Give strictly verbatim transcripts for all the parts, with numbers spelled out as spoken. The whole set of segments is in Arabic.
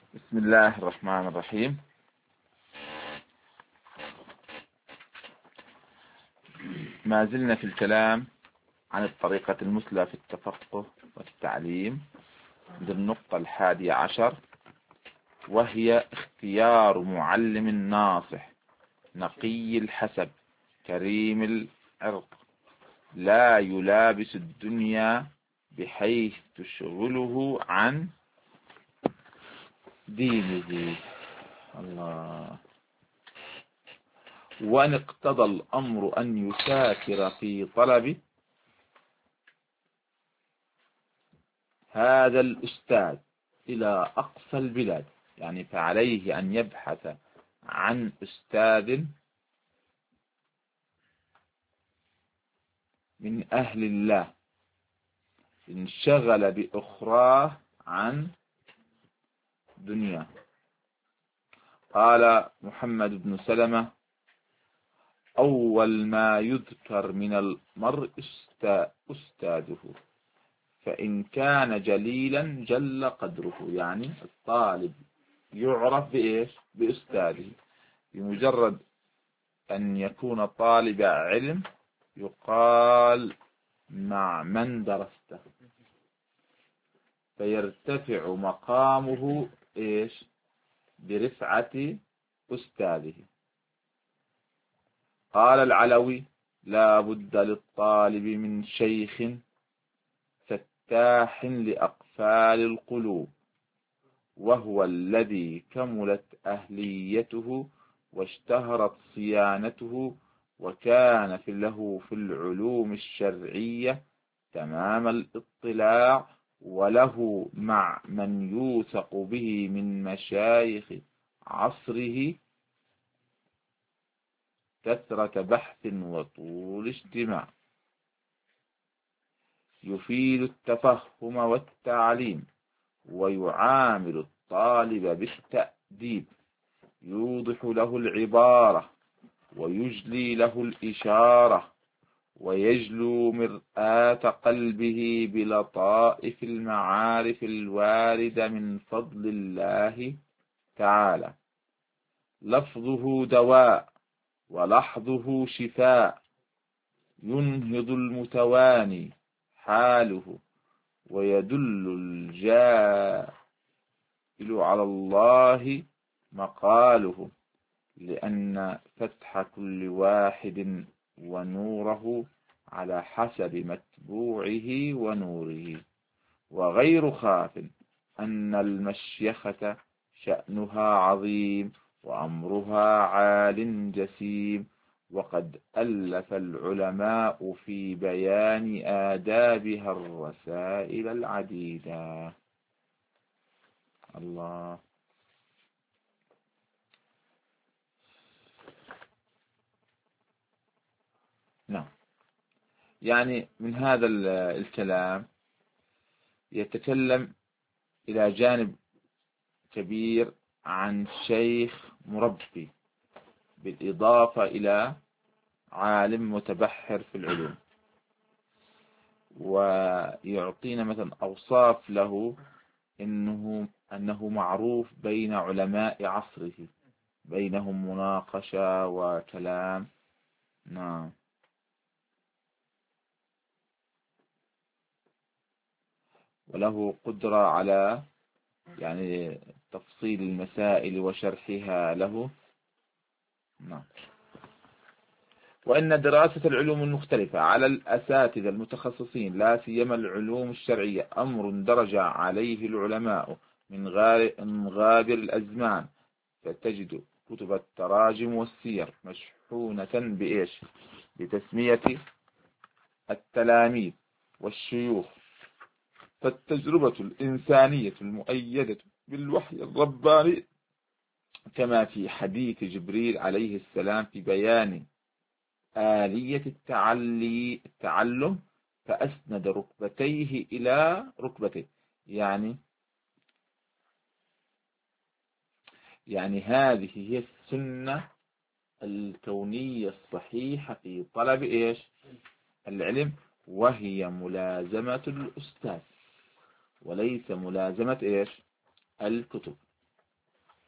بسم الله الرحمن الرحيم. ما زلنا في الكلام عن الطريقة المثلى في التفقه والتعليم للنقطة الحادية عشر، وهي اختيار معلم ناصح نقي الحسب كريم العرق لا يلابس الدنيا بحيث تشغله عن دينه. الله. وأن اقتضى الأمر أن يسافر في طلب هذا الأستاذ إلى أقصى البلاد، يعني فعليه أن يبحث عن أستاذ من أهل الله انشغل بأخراه عن دنياه. قال محمد بن سلمة: أول ما يذكر من المرء أستاذه، فإن كان جليلا جل قدره. يعني الطالب يعرف بإيش؟ بأستاذه. بمجرد أن يكون طالب علم يقال مع من درسته، فيرتفع مقامه إيش؟ برفعة أستاذه. قال العلوي: لا بد للطالب من شيخ فتاح لأقفال القلوب، وهو الذي كملت أهليته واشتهرت صيانته، وكان في له في العلوم الشرعية تمام الاطلاع، وله مع من يوثق به من مشايخ عصره كثرة بحث وطول اجتماع، يفيد التفهم والتعليم، ويعامل الطالب بالتأديب، يوضح له العبارة ويجلي له الإشارة، ويجلو مرآة قلبه بلطائف المعارف الواردة من فضل الله تعالى. لفظه دواء ولحظه شفاء، ينهض المتواني حاله، ويدل الجاهل على الله مقاله، لأن فتح كل واحد ونوره على حسب متبوعه ونوره. وغير خاف أن المشيخة شأنها عظيم وأمرها عال جسيم، وقد ألف العلماء في بيان آدابها الرسائل العديدة. الله. نعم، يعني من هذا الكلام يتكلم إلى جانب كبير عن شيخ مربي، بالإضافة إلى عالم متبحر في العلوم، ويعطينا مثلا أوصاف له إنه أنه معروف بين علماء عصره، بينهم مناقشة وكلام. نعم. وله قدرة على يعني تفصيل المسائل وشرحها له. نعم. وإن دراسة العلوم المختلفة على الأساتذة المتخصصين، لا سيما العلوم الشرعية، أمر درج عليه العلماء من غابر الأزمان، فتجد كتب التراجم والسير مشحونة بإيش؟ بتسمية التلاميذ والشيوخ. فالتجربة الإنسانية المؤيدة بالوحي الرباني، كما في حديث جبريل عليه السلام في بيان آلية التعلي التعلم، فأسند ركبتيه إلى ركبتيه. يعني يعني هذه هي السنة الكونية الصحيحة في طلب إيش؟ العلم، وهي ملازمة الأستاذ وليس ملازمة إيش؟ الكتب.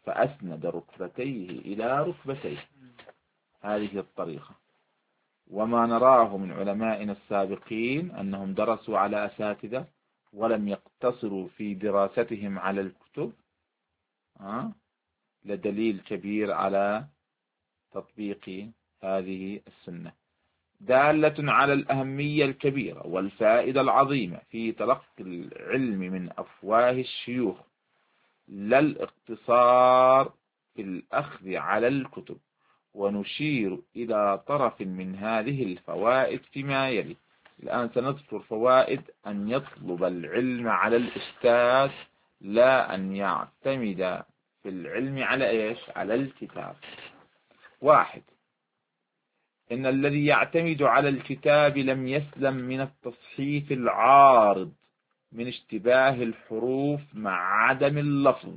فأسند ركبتيه إلى ركبتيه. هذه الطريقة. وما نراه من علمائنا السابقين أنهم درسوا على أساتذة ولم يقتصروا في دراستهم على الكتب أه؟ لدليل كبير على تطبيق هذه السنة، دالة على الأهمية الكبيرة والفائدة العظيمة في تلقي العلم من أفواه الشيوخ، لا الاقتصار في الأخذ على الكتب. ونشير إلى طرف من هذه الفوائد فيما يلي. الآن سنذكر فوائد أن يطلب العلم على الأستاذ، لا أن يعتمد في العلم على إيش؟ على الكتاب. واحد، إن الذي يعتمد على الكتاب لم يسلم من التصحيف العارض من اشتباه الحروف مع عدم اللفظ.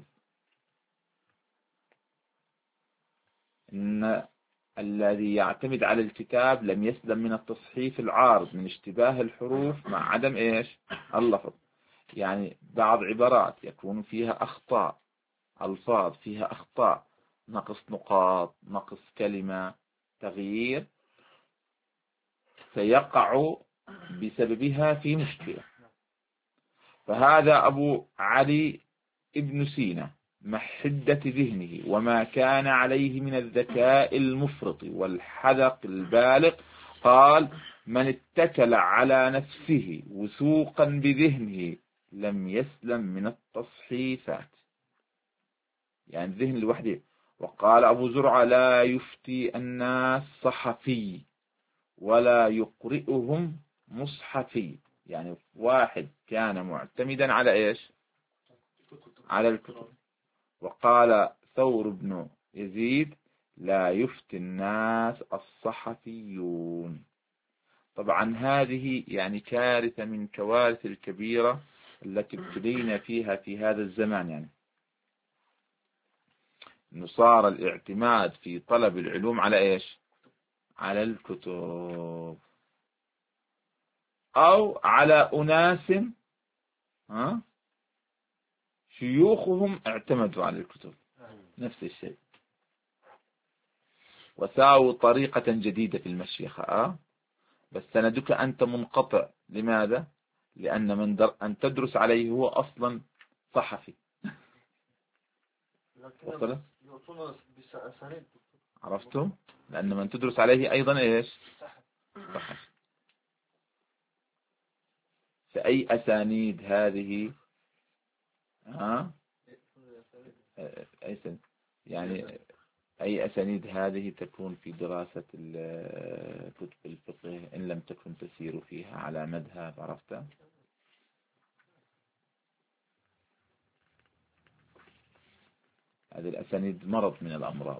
إن الذي يعتمد على الكتاب لم يسلم من التصحيف العارض من اشتباه الحروف مع عدم إيش؟ اللفظ. يعني بعض عبارات يكون فيها أخطاء، ألفاظ فيها أخطاء، نقص نقاط، نقص كلمة، تغيير، سيقع بسببها في مشكلة. فهذا أبو علي ابن سينا مع حدة ذهنه وما كان عليه من الذكاء المفرط والحذق البالغ قال: من اتكل على نفسه وثوقا بذهنه لم يسلم من التصحيفات. يعني الذهن لوحده. وقال أبو زرعة: لا يفتي الناس صحفي ولا يقرئهم مصحفي. يعني واحد كان معتمدا على إيش؟ على الكتب. وقال ثور بن يزيد: لا يفتي الناس الصحفيون. طبعا هذه يعني كارثة من كوارث الكبيرة التي ابتلينا فيها في هذا الزمان. يعني إنه صار الاعتماد في طلب العلوم على إيش؟ على الكتب، أو على أناس ها شيوخهم اعتمدوا على الكتب، نفس الشيء. وساووا طريقة جديدة في المشيخة أه؟ بس سندك أنت منقطع. لماذا؟ لأن من در... أن تدرس عليه هو أصلا صحفي. وصل؟ عرفتم؟ لأن من تدرس عليه أيضا إيش؟ صحفي. فأي أسانيد هذه ها؟ أي سن... يعني أي أسانيد هذه تكون في دراسة كتب الفقه إن لم تكن تسير فيها على مذهب. عرفت؟ هذه الأسانيد مرض من الأمراض،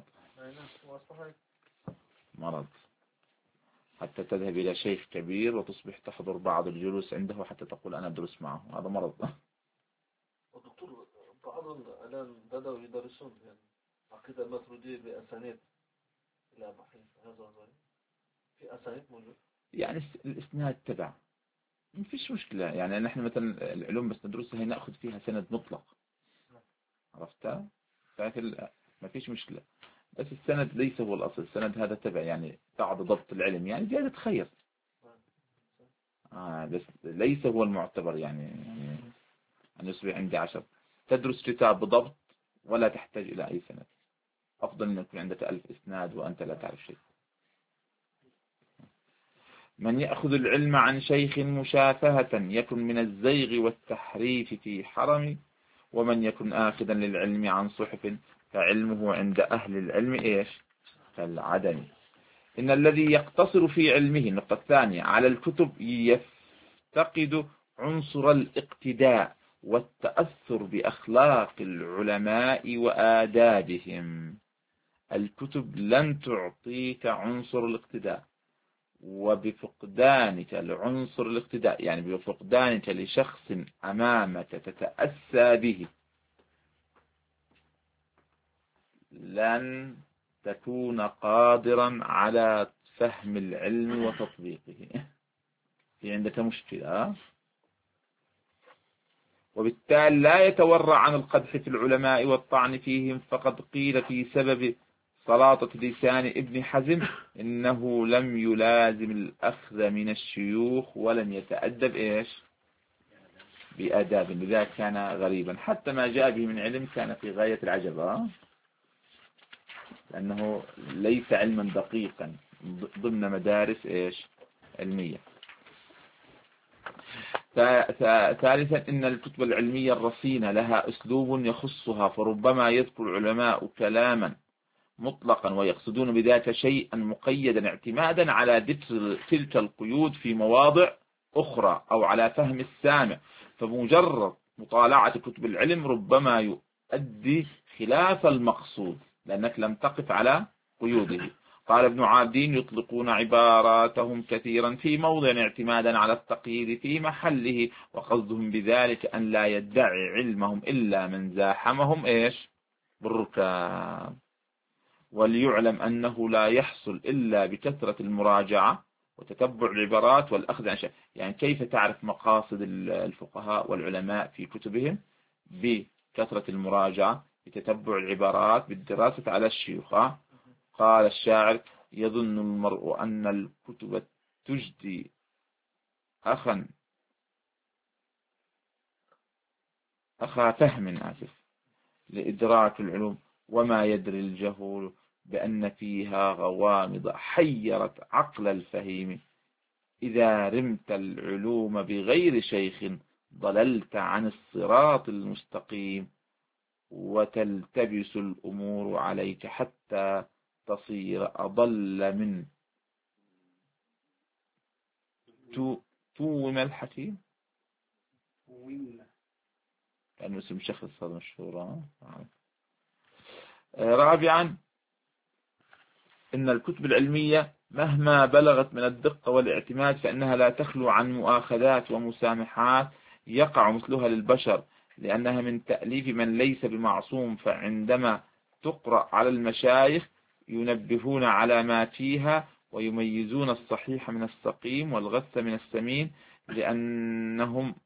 مرض. حتى تذهب إلى شيخ كبير وتصبح تحضر بعض الجلوس عنده حتى تقول أنا أدرس معه، هذا مرض. ودكتور بعضهم الآن بدأوا يدرسون يعني عقيدة الماتريدية بأسانيد إلى بحيث هذا في أسانيد موجود. يعني الإسناد تبع ما فيش مشكلة. يعني نحن مثلا العلوم بس ندرسها هي نأخذ فيها سند مطلق. عرفتها؟ فاكر ما فيش مشكلة. بس السند ليس هو الأصل، السند هذا تبع يعني بعد ضبط العلم، يعني زيادة خير آه بس ليس هو المعتبر. يعني, يعني أن يصبح عندي عشر تدرس كتاب بضبط ولا تحتاج إلى أي سند، أفضل أن يكون عندك ألف إسناد وأنت لا تعرف شيء. من يأخذ العلم عن شيخ مشافهة يكن من الزيغ والتحريف في حرم، ومن يكن آخذا للعلم عن صحف فعلمه عند أهل العلم إيش؟ كالعدم. إن الذي يقتصر في علمه، النقطة الثانية، على الكتب يفتقد عنصر الاقتداء والتأثر بأخلاق العلماء وآدابهم. الكتب لن تعطيك عنصر الاقتداء، وبفقدانك لعنصر الاقتداء يعني بفقدانك لشخص أمامك تتأسى به لن تكون قادرا على فهم العلم وتطبيقه. في عندك مشكلة. وبالتالي لا يتورع عن القدح في العلماء والطعن فيهم. فقد قيل في سبب سلاطة لسان ابن حزم إنه لم يلازم الأخذ من الشيوخ ولم يتأدب إيش بآداب، لذلك كان غريبا. حتى ما جاء به من علم كان في غاية العجب، لأنه ليس علما دقيقا ضمن مدارس إيش علمية. ثالثا إن الكتب العلمية الرصينة لها أسلوب يخصها، فربما يذكر العلماء كلاما مطلقا ويقصدون بذلك شيئا مقيدا اعتمادا على ذكر تلك القيود في مواضع أخرى أو على فهم السامع، فمجرد مطالعة كتب العلم ربما يؤدي خلاف المقصود لأنك لم تقف على قيوده. قال ابن عابدين: يطلقون عباراتهم كثيرا في موضع اعتمادا على التقييد في محله، وقصدهم بذلك أن لا يدعي علمهم إلا من زاحمهم إيش بالركاب. وليعلم أنه لا يحصل إلا بكثرة المراجعة وتتبع العبارات والأخذ عن شيء. يعني كيف تعرف مقاصد الفقهاء والعلماء في كتبهم؟ بكثرة المراجعة، بتتبع العبارات، بالدراسة على الشيوخ. قال الشاعر: يظن المرء أن الكتب تجدي أخا أخا فهم آسف لإدراك العلوم، وما يدري الجهول بأن فيها غوامض حيرت عقل الفهيم. إذا رمت العلوم بغير شيخ ضللت عن الصراط المستقيم، وتلتبس الأمور عليك حتى تصير أضل من توم الحكيم. كأنه اسم شخص هذا مشهور. رابعا إن الكتب العلمية مهما بلغت من الدقة والاعتماد فإنها لا تخلو عن مؤاخذات ومسامحات يقع مثلها للبشر، لأنها من تأليف من ليس بمعصوم. فعندما تقرأ على المشايخ ينبهون على ما فيها ويميزون الصحيح من السقيم والغث من السمين، لأنهم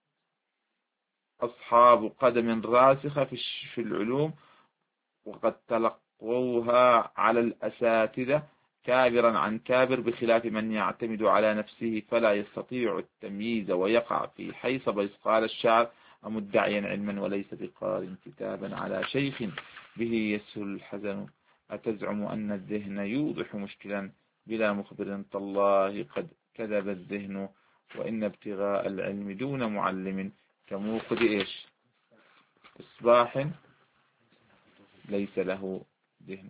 أصحاب قدم راسخة في العلوم، وقد تلقوها على الأساتذة كابرا عن كابر، بخلاف من يعتمد على نفسه فلا يستطيع التمييز ويقع في حيث بيص. قال الشاعر: أمدعيا علما وليس بقار كتابا على شيخ به يسهل الحزن، أتزعم أن الذهن يوضح مشكلا بلا مخبر، تالله قد كذب الذهن، وإن ابتغاء العلم دون معلم كموقد إيش إصباح ليس له ذهن.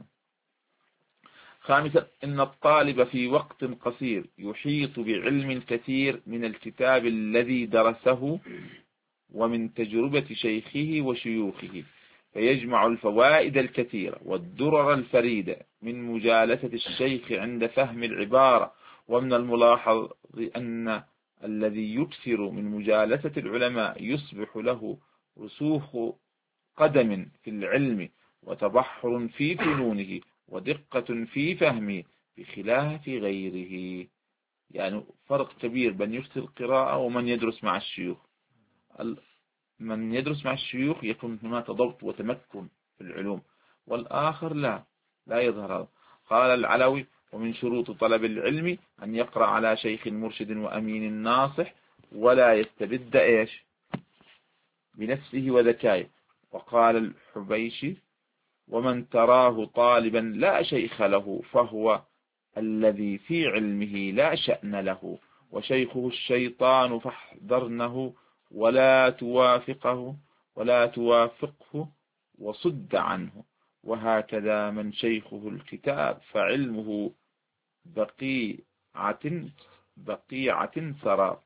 خامسا إن الطالب في وقت قصير يحيط بعلم كثير من الكتاب الذي درسه ومن تجربة شيخه وشيوخه، فيجمع الفوائد الكثيرة والدرر الفريدة من مجالسة الشيخ عند فهم العبارة. ومن الملاحظ أن الذي يكثر من مجالسة العلماء يصبح له رسوخ قدم في العلم وتبحر في فنونه ودقة في فهمه بخلاف غيره. يعني فرق كبير بين يكثر القراءة ومن يدرس مع الشيوخ. من يدرس مع الشيوخ يكون هناك ضبط وتمكن في العلوم، والآخر لا لا يظهر هذا. قال العلوي: ومن شروط طلب العلم أن يقرأ على شيخ مرشد وأمين ناصح، ولا يستبد إيش بنفسه وذكائه. وقال الحبيشي: ومن تراه طالبا لا شيخ له فهو الذي في علمه لا شأن له، وشيخه الشيطان فاحذرنه ولا توافقه ولا توافقه وصد عنه. وهكذا من شيخه الكتاب فعلمه بقيعة بقيعة سراب،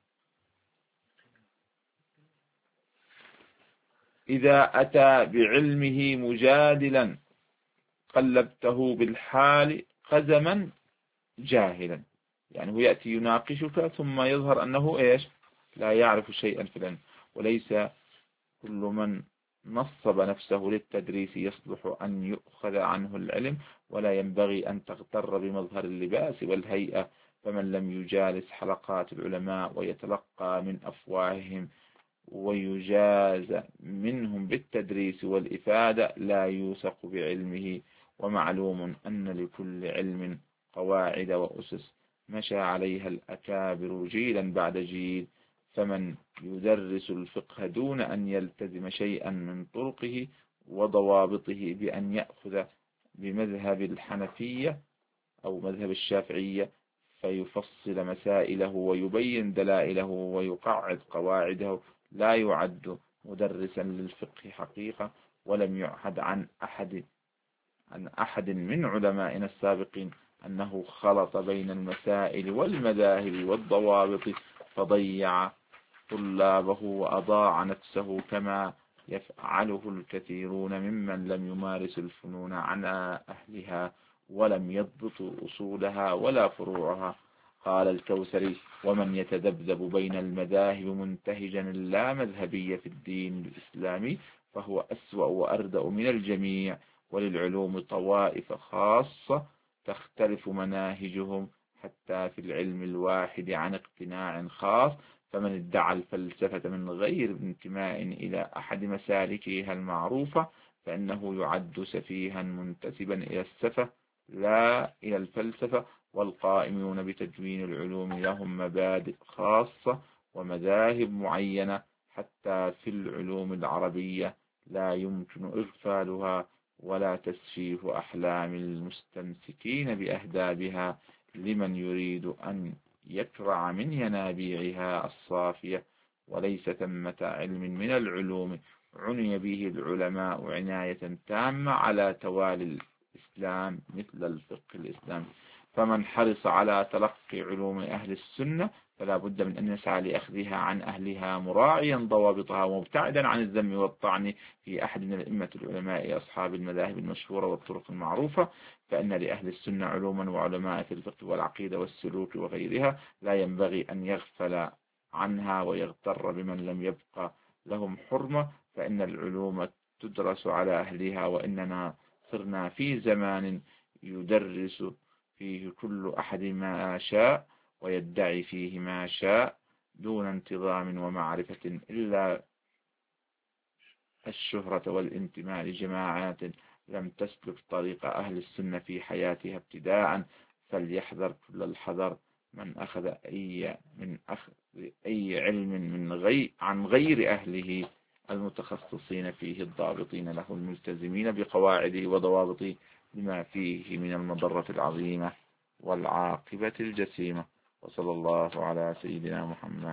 إذا أتى بعلمه مجادلا قلبته بالحال قزما جاهلا. يعني هو يأتي يناقشك ثم يظهر أنه إيش لا يعرف شيئا في العلم. وليس كل من نصب نفسه للتدريس يصلح أن يؤخذ عنه العلم، ولا ينبغي أن تغتر بمظهر اللباس والهيئة. فمن لم يجالس حلقات العلماء ويتلقى من أفواههم ويجاز منهم بالتدريس والإفادة لا يوثق بعلمه. ومعلوم أن لكل علم قواعد وأسس مشى عليها الأكابر جيلا بعد جيل، فمن يدرس الفقه دون أن يلتزم شيئا من طرقه وضوابطه بأن يأخذ بمذهب الحنفية أو مذهب الشافعية فيفصل مسائله ويبين دلائله ويقعد قواعده لا يعد مدرسا للفقه حقيقة. ولم يعهد عن أحد عن أحد من علمائنا السابقين أنه خلط بين المسائل والمذاهب والضوابط فضيع طلابه وأضاع نفسه كما يفعله الكثيرون ممن لم يمارس الفنون على أهلها ولم يضبطوا أصولها ولا فروعها. قال الكوثري: ومن يتذبذب بين المذاهب منتهجا لا مذهبية في الدين الإسلامي فهو أسوأ وأردأ من الجميع. وللعلوم طوائف خاصة تختلف مناهجهم حتى في العلم الواحد عن اقتناع خاص، فمن ادعى الفلسفة من غير انتماء إلى أحد مسالكها المعروفة فإنه يعد سفيها منتسبا إلى السفة لا إلى الفلسفة. والقائمون بتدوين العلوم لهم مبادئ خاصة ومذاهب معينة حتى في العلوم العربية لا يمكن إغفالها ولا تسفيه أحلام المستمسكين بأهدابها لمن يريد أن يكرع من ينابيعها الصافية. وليس ثمة علم من العلوم عني به العلماء عناية تامة على توالي الإسلام مثل الفقه الإسلامي، فمن حرص على تلقي علوم أهل السنة فلا بد من أن يسعى لأخذها عن أهلها مراعيا ضوابطها ومبتعدا عن الذم والطعن في أحد من الأئمة العلماء أصحاب المذاهب المشهورة والطرق المعروفة. فإن لأهل السنة علوما وعلماء في الفقه والعقيدة والسلوك وغيرها لا ينبغي أن يغفل عنها ويغتر بمن لم يبقى لهم حرمة، فإن العلوم تدرس على أهلها. وإننا صرنا في زمان يدرس فيه كل أحد ما شاء ويدعي فيه ما شاء دون انتظام ومعرفة إلا الشهرة والانتماء لجماعات لم تسلك طريق أهل السنة في حياتها ابتداء. فليحذر كل الحذر من أخذ أي من أخذ أي علم من غير عن غير أهله المتخصصين فيه الضابطين له الملتزمين بقواعده وضوابطه لما فيه من المضرة العظيمة والعاقبة الجسيمة. وصلى الله على سيدنا محمد.